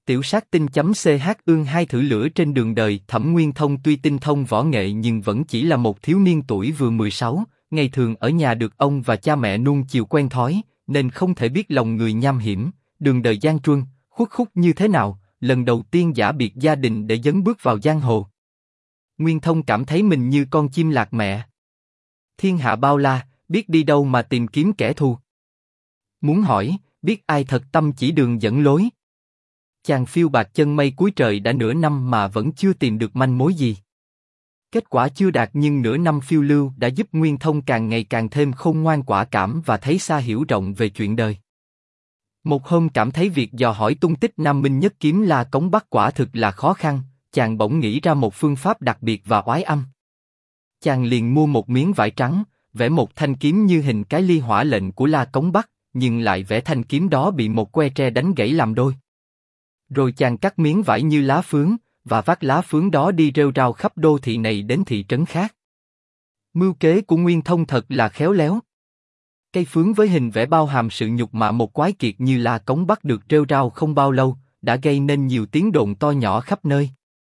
Tiểu sát tinh.ch ương hai thử lửa trên đường đời. Thẩm Nguyên Thông tuy tinh thông võ nghệ nhưng vẫn chỉ là một thiếu niên tuổi vừa 16, ngày thường ở nhà được ông và cha mẹ nuông chiều quen thói, nên không thể biết lòng người nham hiểm, đường đời gian truân, khuất khúc như thế nào, lần đầu tiên giã biệt gia đình để dấn bước vào giang hồ. Nguyên Thông cảm thấy mình như con chim lạc mẹ. Thiên hạ bao la, biết đi đâu mà tìm kiếm kẻ thù. Muốn hỏi, biết ai thật tâm chỉ đường dẫn lối. Chàng phiêu bạt chân mây cuối trời đã nửa năm mà vẫn chưa tìm được manh mối gì. Kết quả chưa đạt nhưng nửa năm phiêu lưu đã giúp Nguyên Thông càng ngày càng thêm khôn ngoan quả cảm và thấy xa hiểu rộng về chuyện đời. Một hôm cảm thấy việc dò hỏi tung tích Nam Minh Nhất Kiếm La Cống Bắc quả thực là khó khăn, chàng bỗng nghĩ ra một phương pháp đặc biệt và oái âm. Chàng liền mua một miếng vải trắng, vẽ một thanh kiếm như hình cái ly hỏa lệnh của La Cống Bắc, nhưng lại vẽ thanh kiếm đó bị một que tre đánh gãy làm đôi. Rồi chàng cắt miếng vải như lá phướng, và vác lá phướng đó đi rêu rao khắp đô thị này đến thị trấn khác. Mưu kế của Nguyên Thông thật là khéo léo. Cây phướng với hình vẽ bao hàm sự nhục mạ một quái kiệt như La Cống Bắc được rêu rao không bao lâu, đã gây nên nhiều tiếng đồn to nhỏ khắp nơi.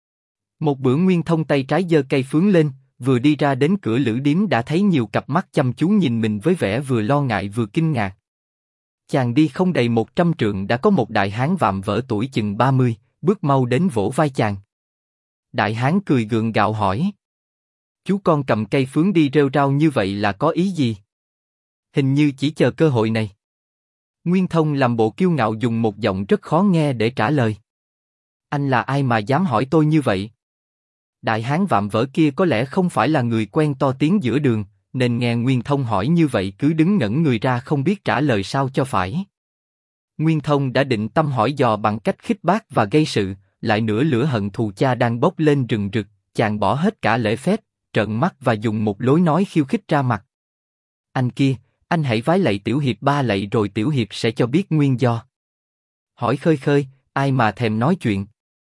Một bữa Nguyên Thông tay trái giơ cây phướng lên, vừa đi ra đến cửa lữ điếm đã thấy nhiều cặp mắt chăm chú nhìn mình với vẻ vừa lo ngại vừa kinh ngạc. Chàng đi không đầy 100 trượng đã có một đại hán vạm vỡ tuổi chừng 30, bước mau đến vỗ vai chàng. Đại hán cười gượng gạo hỏi: chú con cầm cây phướng đi rêu rao như vậy là có ý gì? Hình như chỉ chờ cơ hội này. Nguyên Thông làm bộ kiêu ngạo dùng một giọng rất khó nghe để trả lời: anh là ai mà dám hỏi tôi như vậy? Đại hán vạm vỡ kia có lẽ không phải là người quen to tiếng giữa đường, nên nghe Nguyên Thông hỏi như vậy cứ đứng ngẩn người ra không biết trả lời sao cho phải. Nguyên Thông đã định tâm hỏi dò bằng cách khích bác và gây sự, lại nữa lửa hận thù cha đang bốc lên rừng rực, chàng bỏ hết cả lễ phép, trợn mắt và dùng một lối nói khiêu khích ra mặt. Anh kia, anh hãy vái lạy tiểu hiệp 3 lạy rồi tiểu hiệp sẽ cho biết nguyên do. Hỏi khơi khơi, ai mà thèm nói chuyện.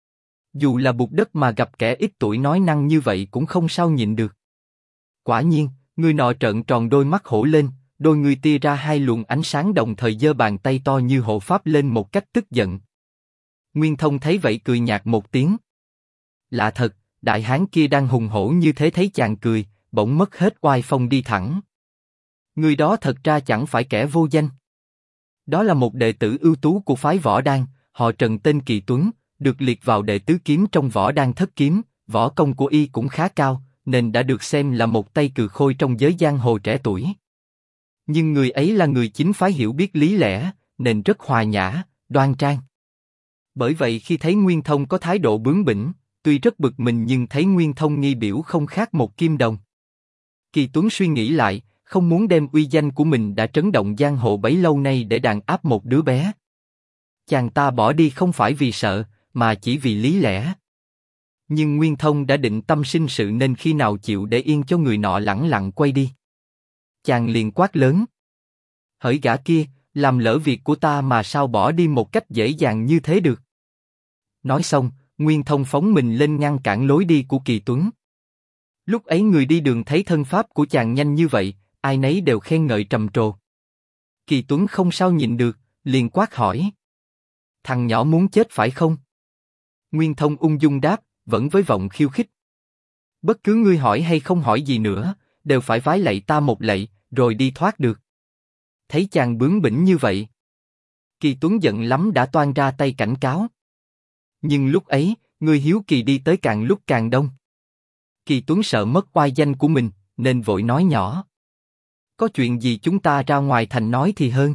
Dù là bụt đất mà gặp kẻ ít tuổi nói năng như vậy cũng không sao nhịn được. Quả nhiên, người nọ trợn tròn đôi mắt hổ lên, đôi người tia ra hai luồng ánh sáng đồng thời giơ bàn tay to như hộ pháp lên một cách tức giận. Nguyên Thông thấy vậy cười nhạt một tiếng. Lạ thật, đại hán kia đang hùng hổ như thế thấy chàng cười, bỗng mất hết oai phong đi thẳng. Người đó thật ra chẳng phải kẻ vô danh. Đó là một đệ tử ưu tú của phái Võ Đan, họ Trần tên Kỳ Tuấn, được liệt vào đệ tứ kiếm trong Võ Đan thất kiếm, võ công của y cũng khá cao, nên đã được xem là một tay cừ khôi trong giới giang hồ trẻ tuổi. Nhưng người ấy là người chính phái hiểu biết lý lẽ, nên rất hòa nhã, đoan trang. Bởi vậy khi thấy Nguyên Thông có thái độ bướng bỉnh, tuy rất bực mình nhưng thấy Nguyên Thông nghi biểu không khác một kim đồng. Kỳ Tuấn suy nghĩ lại, không muốn đem uy danh của mình đã trấn động giang hồ bấy lâu nay để đàn áp một đứa bé. Chàng ta bỏ đi không phải vì sợ, mà chỉ vì lý lẽ. Nhưng Nguyên Thông đã định tâm sinh sự nên khi nào chịu để yên cho người nọ lẳng lặng quay đi. Chàng liền quát lớn: hỡi gã kia, làm lỡ việc của ta mà sao bỏ đi một cách dễ dàng như thế được? Nói xong, Nguyên Thông phóng mình lên ngăn cản lối đi của Kỳ Tuấn. Lúc ấy người đi đường thấy thân pháp của chàng nhanh như vậy, ai nấy đều khen ngợi trầm trồ. Kỳ Tuấn không sao nhịn được, liền quát hỏi: thằng nhỏ muốn chết phải không? Nguyên Thông ung dung đáp, vẫn với vọng khiêu khích: bất cứ ngươi hỏi hay không hỏi gì nữa, đều phải vái lạy ta một lạy, rồi đi thoát được. Thấy chàng bướng bỉnh như vậy, Kỳ Tuấn giận lắm đã toan ra tay cảnh cáo. Nhưng lúc ấy, người hiếu kỳ đi tới càng lúc càng đông. Kỳ Tuấn sợ mất oai danh của mình, nên vội nói nhỏ: có chuyện gì chúng ta ra ngoài thành nói thì hơn.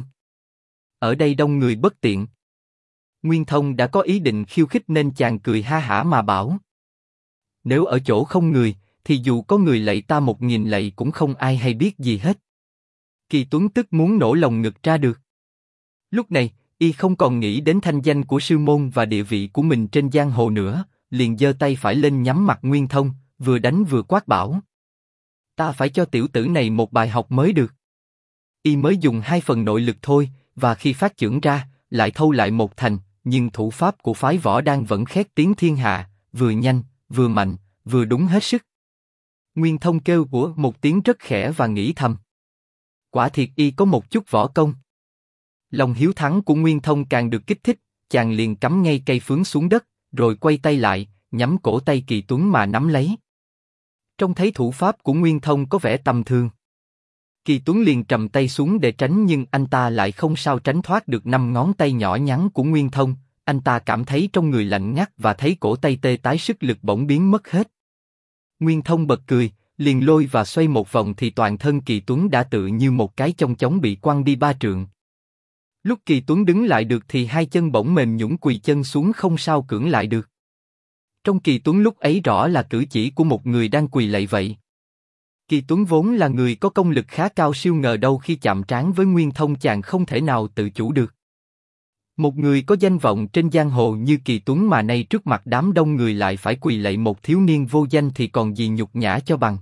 Ở đây đông người bất tiện. Nguyên Thông đã có ý định khiêu khích nên chàng cười ha hả mà bảo: nếu ở chỗ không người, thì dù có người lạy ta 1000 lạy cũng không ai hay biết gì hết. Kỳ Tuấn tức muốn nổ lồng ngực ra được. Lúc này, y không còn nghĩ đến thanh danh của sư môn và địa vị của mình trên giang hồ nữa, liền giơ tay phải lên nhắm mặt Nguyên Thông, vừa đánh vừa quát bảo: ta phải cho tiểu tử này một bài học mới được. Y mới dùng 2 phần nội lực thôi, và khi phát chưởng ra, lại thâu lại một thành, nhưng thủ pháp của phái Võ Đan vẫn khét tiếng thiên hạ, vừa nhanh, vừa mạnh, vừa đúng hết sức. Nguyên Thông kêu của một tiếng rất khẽ và nghĩ thầm: quả thiệt y có một chút võ công. Lòng hiếu thắng của Nguyên Thông càng được kích thích, chàng liền cắm ngay cây phướng xuống đất, rồi quay tay lại, nhắm cổ tay Kỳ Tuấn mà nắm lấy. Trông thấy thủ pháp của Nguyên Thông có vẻ tầm thường. Kỳ Tuấn liền trầm tay xuống để tránh, nhưng anh ta lại không sao tránh thoát được 5 ngón tay nhỏ nhắn của Nguyên Thông. Anh ta cảm thấy trong người lạnh ngắt và thấy cổ tay tê tái, sức lực bỗng biến mất hết. Nguyên Thông bật cười, liền lôi và xoay một vòng thì toàn thân Kỳ Tuấn đã tự như một cái chong chóng bị quăng đi 3 trượng. Lúc Kỳ Tuấn đứng lại được thì 2 chân bỗng mềm nhũn, quỳ chân xuống không sao cưỡng lại được. Trong Kỳ Tuấn lúc ấy rõ là cử chỉ của một người đang quỳ lạy vậy. Kỳ Tuấn vốn là người có công lực khá cao siêu, ngờ đâu khi chạm trán với Nguyên Thông chàng không thể nào tự chủ được. Một người có danh vọng trên giang hồ như Kỳ Tuấn mà nay trước mặt đám đông người lại phải quỳ lạy một thiếu niên vô danh thì còn gì nhục nhã cho bằng.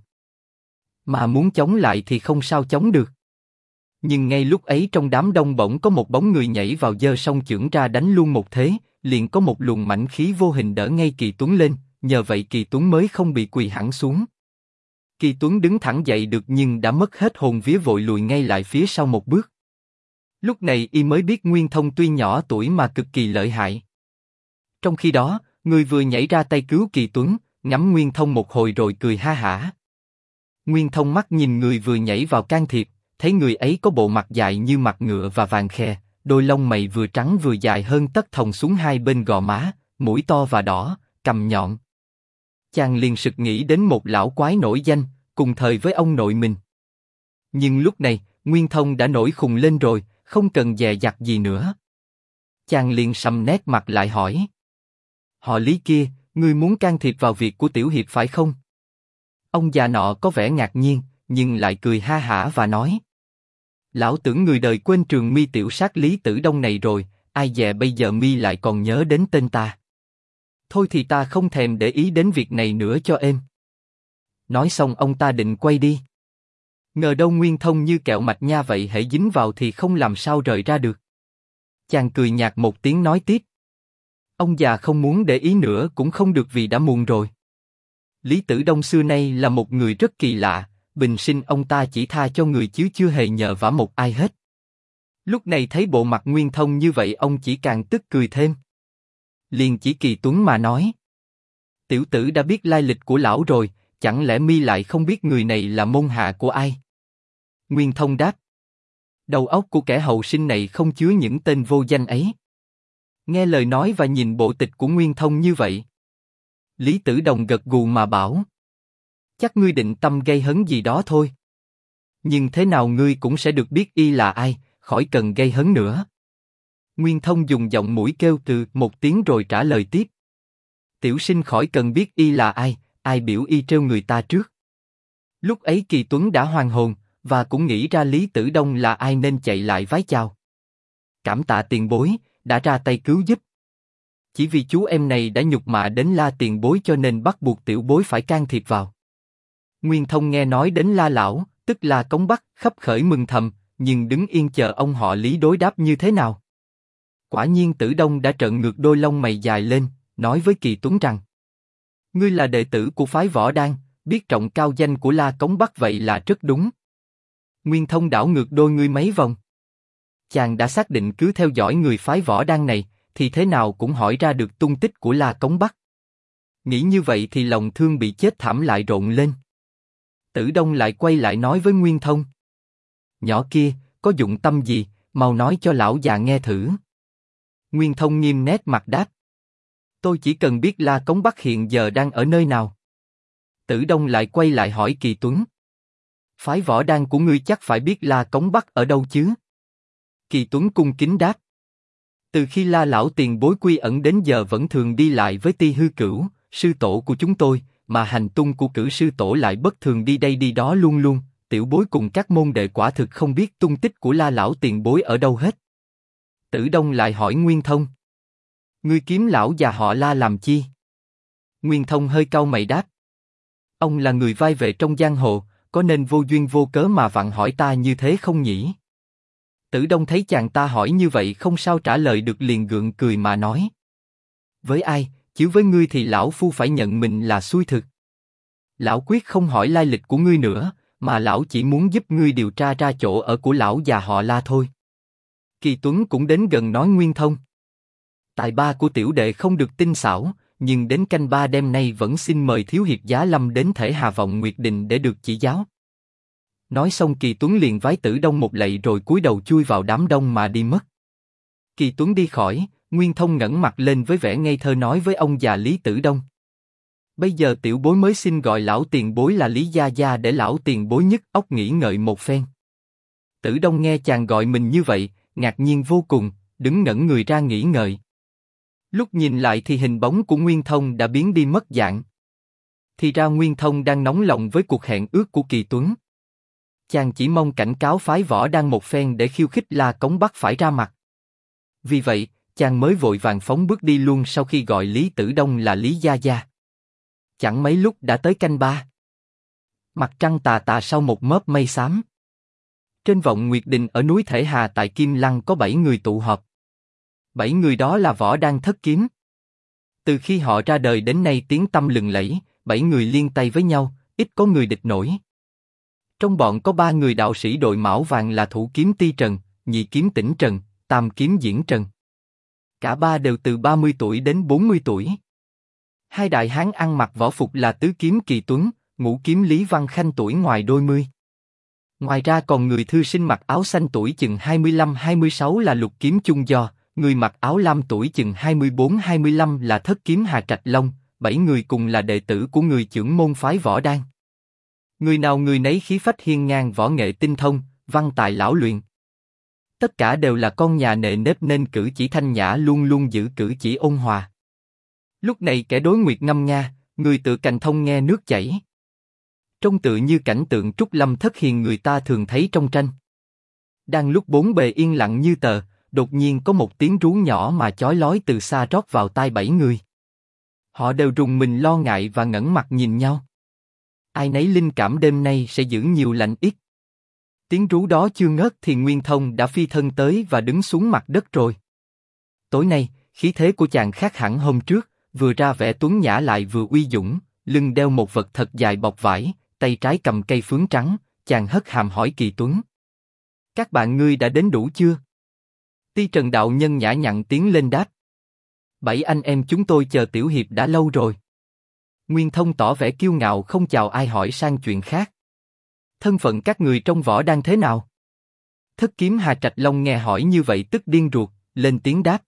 Mà muốn chống lại thì không sao chống được. Nhưng ngay lúc ấy trong đám đông bỗng có một bóng người nhảy vào, giơ song chưởng ra đánh luôn một thế, liền có một luồng mãnh khí vô hình đỡ ngay Kỳ Tuấn lên, nhờ vậy Kỳ Tuấn mới không bị quỳ hẳn xuống. Kỳ Tuấn đứng thẳng dậy được nhưng đã mất hết hồn vía, vội lùi ngay lại phía sau một bước. Lúc này y mới biết Nguyên Thông tuy nhỏ tuổi mà cực kỳ lợi hại. Trong khi đó, người vừa nhảy ra tay cứu Kỳ Tuấn, ngắm Nguyên Thông một hồi rồi cười ha hả. Nguyên Thông mắt nhìn người vừa nhảy vào can thiệp, thấy người ấy có bộ mặt dài như mặt ngựa và vàng khè, đôi lông mày vừa trắng vừa dài hơn tất thòng xuống hai bên gò má, mũi to và đỏ, cằm nhọn. Chàng liền sực nghĩ đến một lão quái nổi danh, cùng thời với ông nội mình. Nhưng lúc này, Nguyên Thông đã nổi khùng lên rồi, không cần dè dặt gì nữa. Chàng liền sầm nét mặt lại hỏi: "Họ Lý kia, ngươi muốn can thiệp vào việc của tiểu hiệp phải không?" Ông già nọ có vẻ ngạc nhiên, nhưng lại cười ha hả và nói: "Lão tưởng người đời quên trường mi tiểu sát Lý Tử Đông này rồi, ai dè bây giờ mi lại còn nhớ đến tên ta. Thôi thì ta không thèm để ý đến việc này nữa cho êm." Nói xong ông ta định quay đi. Ngờ đâu Nguyên Thông như kẹo mạch nha vậy, hễ dính vào thì không làm sao rời ra được. Chàng cười nhạt một tiếng nói tiếp: "Ông già không muốn để ý nữa cũng không được, vì đã muộn rồi. Lý Tử Đông xưa nay là một người rất kỳ lạ, bình sinh ông ta chỉ tha cho người chứ chưa hề nhờ vả một ai hết." Lúc này thấy bộ mặt Nguyên Thông như vậy, ông chỉ càng tức cười thêm. Liền chỉ Kỳ Tuấn mà nói: "Tiểu tử đã biết lai lịch của lão rồi, chẳng lẽ mi lại không biết người này là môn hạ của ai?" Nguyên Thông đáp: "Đầu óc của kẻ hậu sinh này không chứa những tên vô danh ấy." Nghe lời nói và nhìn bộ tịch của Nguyên Thông như vậy, Lý Tử Đồng gật gù mà bảo: "Chắc ngươi định tâm gây hấn gì đó thôi. Nhưng thế nào ngươi cũng sẽ được biết y là ai, khỏi cần gây hấn nữa." Nguyên Thông dùng giọng mũi kêu từ một tiếng rồi trả lời tiếp: "Tiểu sinh khỏi cần biết y là ai, ai biểu y trêu người ta trước." Lúc ấy Kỳ Tuấn đã hoàn hồn và cũng nghĩ ra Lý Tử Đông là ai nên chạy lại vái chào: "Cảm tạ tiền bối đã ra tay cứu giúp. Chỉ vì chú em này đã nhục mạ đến La tiền bối cho nên bắt buộc tiểu bối phải can thiệp vào." Nguyên Thông nghe nói đến La lão, tức là Cống Bắc, khấp khởi mừng thầm, nhưng đứng yên chờ ông họ Lý đối đáp như thế nào. Quả nhiên Tử Đông đã trợn ngược đôi lông mày dài lên, nói với Kỳ Tuấn rằng: "Ngươi là đệ tử của phái Võ Đan, biết trọng cao danh của La Cống Bắc vậy là rất đúng." Nguyên Thông đảo ngược đôi ngươi mấy vòng. Chàng đã xác định cứ theo dõi người phái Võ Đan này, thì thế nào cũng hỏi ra được tung tích của La Cống Bắc. Nghĩ như vậy thì lòng thương bị chết thảm lại rộn lên. Tử Đông lại quay lại nói với Nguyên Thông: "Nhỏ kia, có dụng tâm gì, mau nói cho lão già nghe thử." Nguyên Thông nghiêm nét mặt đáp: "Tôi chỉ cần biết La Cống Bắc hiện giờ đang ở nơi nào." Tử Đông lại quay lại hỏi Kỳ Tuấn: "Phái Võ Đan của ngươi chắc phải biết La Cống Bắc ở đâu chứ?" Kỳ Tuấn cung kính đáp: "Từ khi La lão tiền bối quy ẩn đến giờ vẫn thường đi lại với Ti Hư Cửu, sư tổ của chúng tôi, mà hành tung của Cửu sư tổ lại bất thường đi đây đi đó luôn luôn, tiểu bối cùng các môn đệ quả thực không biết tung tích của La lão tiền bối ở đâu hết." Tử Đông lại hỏi Nguyên Thông: "Ngươi kiếm lão già họ La làm chi?" Nguyên Thông hơi cau mày đáp: "Ông là người vai vệ trong giang hồ, có nên vô duyên vô cớ mà vặn hỏi ta như thế không nhỉ?" Tử Đông thấy chàng ta hỏi như vậy không sao trả lời được, liền gượng cười mà nói: "Với ai, chứ với ngươi thì lão phu phải nhận mình là xui thực. Lão quyết không hỏi lai lịch của ngươi nữa, mà lão chỉ muốn giúp ngươi điều tra ra chỗ ở của lão già họ La thôi." Kỳ Tuấn cũng đến gần nói Nguyên Thông: Tài ba của tiểu đệ không được tinh xảo, nhưng đến canh ba đêm nay vẫn xin mời thiếu hiệp Giá Lâm đến Thể Hà Vọng Nguyệt Đình để được chỉ giáo. Nói xong Kỳ Tuấn liền vái Tử Đông một lạy rồi cúi đầu chui vào đám đông mà đi mất. Kỳ Tuấn đi khỏi, Nguyên Thông ngẩng mặt lên với vẻ ngây thơ nói với ông già Lý Tử Đông: bây giờ tiểu bối mới xin gọi lão tiền bối là Lý Gia Gia để lão tiền bối nhức óc nghĩ ngợi một phen. Tử Đông nghe chàng gọi mình như vậy, ngạc nhiên vô cùng, đứng ngẩn người ra nghĩ ngợi. Lúc nhìn lại thì hình bóng của Nguyên Thông đã biến đi mất dạng. Thì ra Nguyên Thông đang nóng lòng với cuộc hẹn ước của Kỳ Tuấn. Chàng chỉ mong cảnh cáo phái Võ Đăng một phen để khiêu khích La Cống Bắc phải ra mặt. Vì vậy, chàng mới vội vàng phóng bước đi luôn sau khi gọi Lý Tử Đông là Lý Gia Gia. Chẳng mấy lúc đã tới canh ba. Mặt trăng tà tà sau một mớp mây xám. Trên Vọng Nguyệt Đình ở núi Thể Hà tại Kim Lăng có 7 người tụ họp. 7 người đó là Võ Đăng thất kiếm. Từ khi họ ra đời đến nay tiếng tăm lừng lẫy, 7 người liên tay với nhau, ít có người địch nổi. Trong bọn có 3 người đạo sĩ đội mão vàng là Thủ Kiếm Ti Trần, Nhị Kiếm Tĩnh Trần, Tam Kiếm Diễn Trần. Cả ba đều từ 30 tuổi đến 40 tuổi. Hai đại hán ăn mặc võ phục là Tứ Kiếm Kỳ Tuấn, Ngũ Kiếm Lý Văn Khanh tuổi ngoài đôi mươi. Ngoài ra còn người thư sinh mặc áo xanh tuổi chừng 25-26 là Lục Kiếm Chung Do, người mặc áo lam tuổi chừng 24-25 là Thất Kiếm Hà Trạch Long, 7 người cùng là đệ tử của người chưởng môn phái Võ Đăng. Người nào người nấy khí phách hiên ngang, võ nghệ tinh thông, văn tài lão luyện. Tất cả đều là con nhà nề nếp nên cử chỉ thanh nhã, luôn luôn giữ cử chỉ ôn hòa. Lúc này kẻ đối nguyệt ngâm nga, người tựa cành thông nghe nước chảy. Trông tựa như cảnh tượng trúc lâm thất hiền người ta thường thấy trong tranh. Đang lúc bốn bề yên lặng như tờ, đột nhiên có một tiếng rú nhỏ mà chói lói từ xa rót vào tai 7 người. Họ đều rùng mình lo ngại và ngẩng mặt nhìn nhau. Ai nấy linh cảm đêm nay sẽ giữ nhiều lành ít. Tiếng rú đó chưa ngớt thì Nguyên Thông đã phi thân tới và đứng xuống mặt đất rồi. Tối nay, khí thế của chàng khác hẳn hôm trước, vừa ra vẻ tuấn nhã lại vừa uy dũng, lưng đeo một vật thật dài bọc vải, tay trái cầm cây phướng trắng, chàng hất hàm hỏi Kỳ Tuấn: các bạn ngươi đã đến đủ chưa? Ti Trần đạo nhân nhã nhặn tiến lên đáp: 7 anh em chúng tôi chờ tiểu hiệp đã lâu rồi. Nguyên Thông tỏ vẻ kiêu ngạo không chào ai hỏi sang chuyện khác. Thân phận các người trong Võ Đăng thế nào? Thất Kiếm Hà Trạch Long nghe hỏi như vậy tức điên ruột, lên tiếng đáp: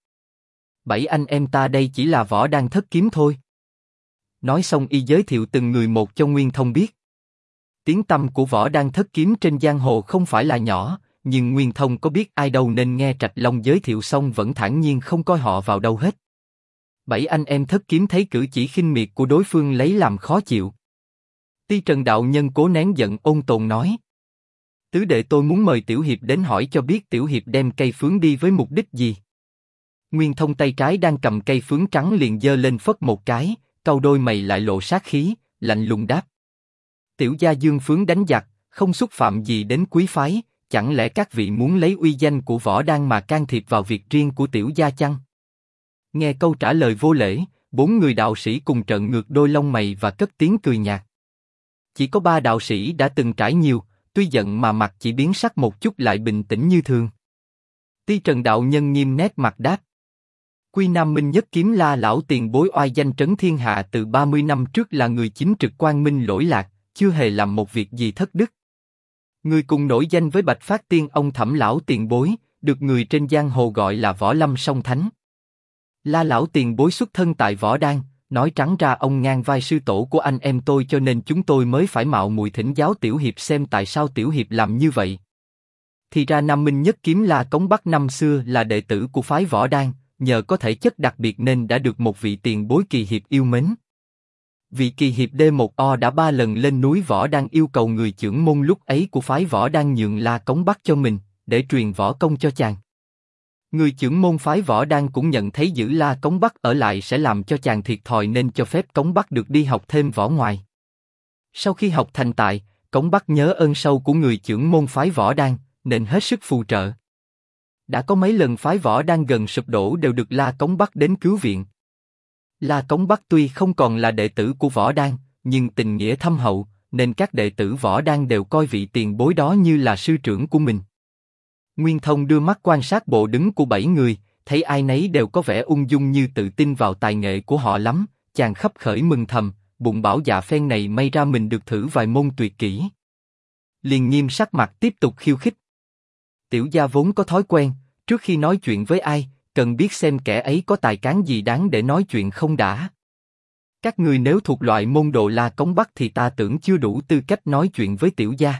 7 anh em ta đây chỉ là Võ Đăng thất kiếm thôi. Nói xong y giới thiệu từng người một cho Nguyên Thông biết. Tiếng tăm của Võ Đăng thất kiếm trên giang hồ không phải là nhỏ, nhưng Nguyên Thông có biết ai đâu nên nghe Trạch Long giới thiệu xong vẫn thản nhiên không coi họ vào đâu hết. 7 anh em thất kiếm thấy cử chỉ khinh miệt của đối phương lấy làm khó chịu. Ti Trần đạo nhân cố nén giận ôn tồn nói: tứ đệ tôi muốn mời tiểu hiệp đến hỏi cho biết tiểu hiệp đem cây phướng đi với mục đích gì. Nguyên Thông tay trái đang cầm cây phướng trắng liền giơ lên phất một cái, cau đôi mày lại lộ sát khí, lạnh lùng đáp: tiểu gia dương phướng đánh giặc, không xúc phạm gì đến quý phái, chẳng lẽ các vị muốn lấy uy danh của Võ Đăng mà can thiệp vào việc riêng của tiểu gia chăng? Nghe câu trả lời vô lễ, 4 người đạo sĩ cùng trợn ngược đôi lông mày và cất tiếng cười nhạt. Chỉ có 3 đạo sĩ đã từng trải nhiều, tuy giận mà mặt chỉ biến sắc một chút lại bình tĩnh như thường. Ti Trần đạo nhân nghiêm nét mặt đáp: Quy Nam Minh Nhất Kiếm La lão tiền bối oai danh trấn thiên hạ từ 30 năm trước là người chính trực quang minh lỗi lạc, chưa hề làm một việc gì thất đức. Người cùng nổi danh với Bạch Phát Tiên ông Thẩm lão tiền bối, được người trên giang hồ gọi là Võ Lâm song thánh. La lão tiền bối xuất thân tại Võ Đăng, nói trắng ra ông ngang vai sư tổ của anh em tôi cho nên chúng tôi mới phải mạo muội thỉnh giáo tiểu hiệp xem tại sao tiểu hiệp làm như vậy. Thì ra Nam Minh Nhất Kiếm La Cống Bắc năm xưa là đệ tử của phái Võ Đăng, nhờ có thể chất đặc biệt nên đã được một vị tiền bối kỳ hiệp yêu mến. Vị kỳ hiệp D1O đã 3 lần lên núi Võ Đăng yêu cầu người chưởng môn lúc ấy của phái Võ Đăng nhường La Cống Bắc cho mình, để truyền võ công cho chàng. Người chưởng môn phái Võ Đăng cũng nhận thấy giữ La Cống Bắc ở lại sẽ làm cho chàng thiệt thòi nên cho phép Cống Bắc được đi học thêm võ ngoài. Sau khi học thành tài, Cống Bắc nhớ ơn sâu của người chưởng môn phái Võ Đăng, nên hết sức phù trợ. Đã có mấy lần phái Võ Đăng gần sụp đổ đều được La Cống Bắc đến cứu viện. La Cống Bắc tuy không còn là đệ tử của Võ Đăng, nhưng tình nghĩa thâm hậu, nên các đệ tử Võ Đăng đều coi vị tiền bối đó như là sư trưởng của mình. Nguyên Thông đưa mắt quan sát bộ đứng của 7 người, thấy ai nấy đều có vẻ ung dung như tự tin vào tài nghệ của họ lắm, chàng khấp khởi mừng thầm, bụng bảo dạ phen này may ra mình được thử vài môn tuyệt kỹ. Liền nghiêm sắc mặt tiếp tục khiêu khích. Tiểu gia vốn có thói quen, trước khi nói chuyện với ai, cần biết xem kẻ ấy có tài cán gì đáng để nói chuyện không đã. Các ngươi nếu thuộc loại môn đồ La Cống Bắc thì ta tưởng chưa đủ tư cách nói chuyện với tiểu gia.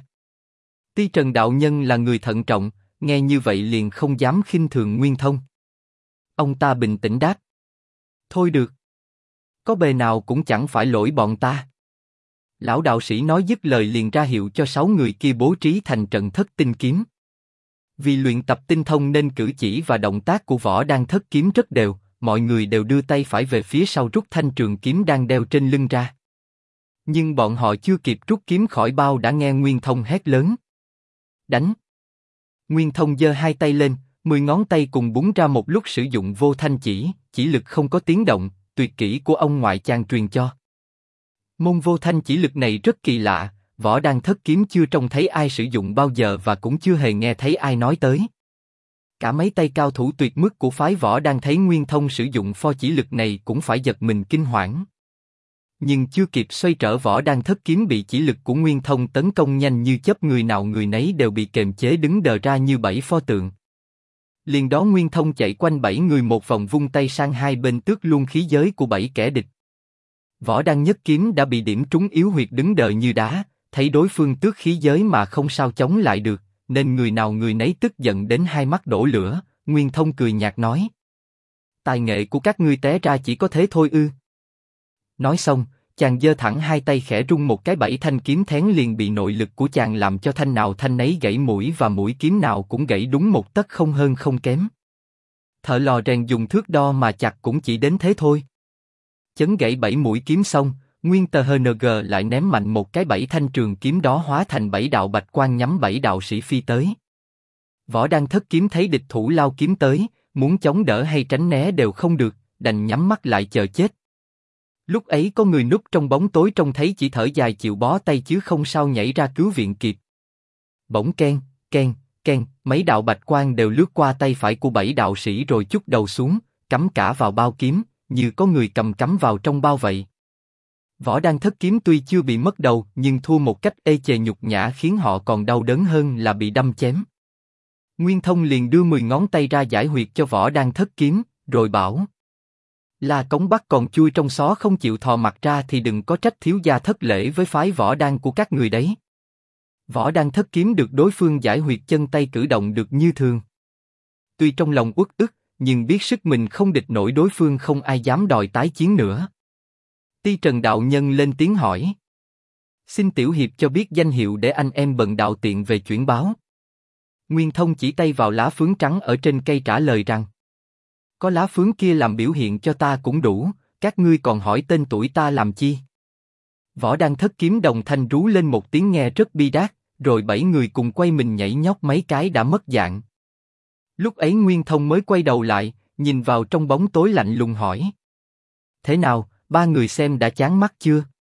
Ti Trần đạo nhân là người thận trọng, nghe như vậy liền không dám khinh thường Nguyên Thông. Ông ta bình tĩnh đáp. Thôi được. Có bề nào cũng chẳng phải lỗi bọn ta. Lão đạo sĩ nói dứt lời liền ra hiệu cho 6 người kia bố trí thành trận thất tinh kiếm. Vì luyện tập tinh thông nên cử chỉ và động tác của Võ Đăng thất kiếm rất đều, mọi người đều đưa tay phải về phía sau rút thanh trường kiếm đang đeo trên lưng ra. Nhưng bọn họ chưa kịp rút kiếm khỏi bao đã nghe Nguyên Thông hét lớn. Đánh! Nguyên Thông giơ 2 tay lên, 10 ngón tay cùng búng ra một lúc sử dụng vô thanh chỉ lực không có tiếng động, tuyệt kỹ của ông ngoại chàng truyền cho. Môn vô thanh chỉ lực này rất kỳ lạ, Võ Đăng thất kiếm chưa trông thấy ai sử dụng bao giờ và cũng chưa hề nghe thấy ai nói tới. Cả mấy tay cao thủ tuyệt mức của phái Võ Đăng thấy Nguyên Thông sử dụng pho chỉ lực này cũng phải giật mình kinh hoảng. Nhưng chưa kịp xoay trở, Võ Đăng thất kiếm bị chỉ lực của Nguyên Thông tấn công nhanh như chớp, người nào người nấy đều bị kềm chế đứng đờ ra như 7 pho tượng. Liền đó Nguyên Thông chạy quanh 7 người một vòng, vung tay sang hai bên tước luôn khí giới của 7 kẻ địch. Võ Đăng nhất kiếm đã bị điểm trúng yếu huyệt đứng đờ như đá, thấy đối phương tước khí giới mà không sao chống lại được, nên người nào người nấy tức giận đến hai mắt đổ lửa. Nguyên Thông cười nhạt nói: tài nghệ của các ngươi té ra chỉ có thế thôi ư? Nói xong, chàng giơ thẳng hai tay khẽ rung một cái, 7 thanh kiếm thén liền bị nội lực của chàng làm cho thanh nào thanh nấy gãy mũi, và mũi kiếm nào cũng gãy đúng một tấc, không hơn không kém. Thợ lò rèn dùng thước đo mà chặt cũng chỉ đến thế thôi. Chấn gãy 7 mũi kiếm xong, Nguyên Tờ HNG lại ném mạnh một cái, 7 thanh trường kiếm đó hóa thành 7 đạo bạch quang nhắm 7 đạo sĩ phi tới. Võ Đăng thất kiếm thấy địch thủ lao kiếm tới, muốn chống đỡ hay tránh né đều không được, đành nhắm mắt lại chờ chết. Lúc ấy có người núp trong bóng tối trông thấy chỉ thở dài chịu bó tay chứ không sao nhảy ra cứu viện kịp. Bỗng keng, keng, keng, mấy đạo bạch quang đều lướt qua tay phải của 7 đạo sĩ rồi chút đầu xuống, cắm cả vào bao kiếm, như có người cầm cắm vào trong bao vậy. Võ Đăng thất kiếm tuy chưa bị mất đầu nhưng thua một cách ê chề nhục nhã, khiến họ còn đau đớn hơn là bị đâm chém. Nguyên Thông liền đưa 10 ngón tay ra giải huyệt cho Võ Đăng thất kiếm, rồi bảo: La Cống Bắc còn chui trong xó không chịu thò mặt ra thì đừng có trách thiếu gia thất lễ với phái Võ Đăng của các người đấy. Võ Đăng thất kiếm được đối phương giải huyệt chân tay cử động được như thường. Tuy trong lòng uất ức, nhưng biết sức mình không địch nổi đối phương, không ai dám đòi tái chiến nữa. Ti Trần đạo nhân lên tiếng hỏi: xin tiểu hiệp cho biết danh hiệu để anh em bần đạo tiện về chuyển báo. Nguyên Thông chỉ tay vào lá phướng trắng ở trên cây trả lời rằng: có lá phướng kia làm biểu hiện cho ta cũng đủ, các ngươi còn hỏi tên tuổi ta làm chi? Võ Đăng thất kiếm đồng thanh rú lên một tiếng nghe rất bi đát, rồi 7 người cùng quay mình nhảy nhót mấy cái đã mất dạng. Lúc ấy Nguyên Thông mới quay đầu lại, nhìn vào trong bóng tối lạnh lùng hỏi: thế nào, ba người xem đã chán mắt chưa?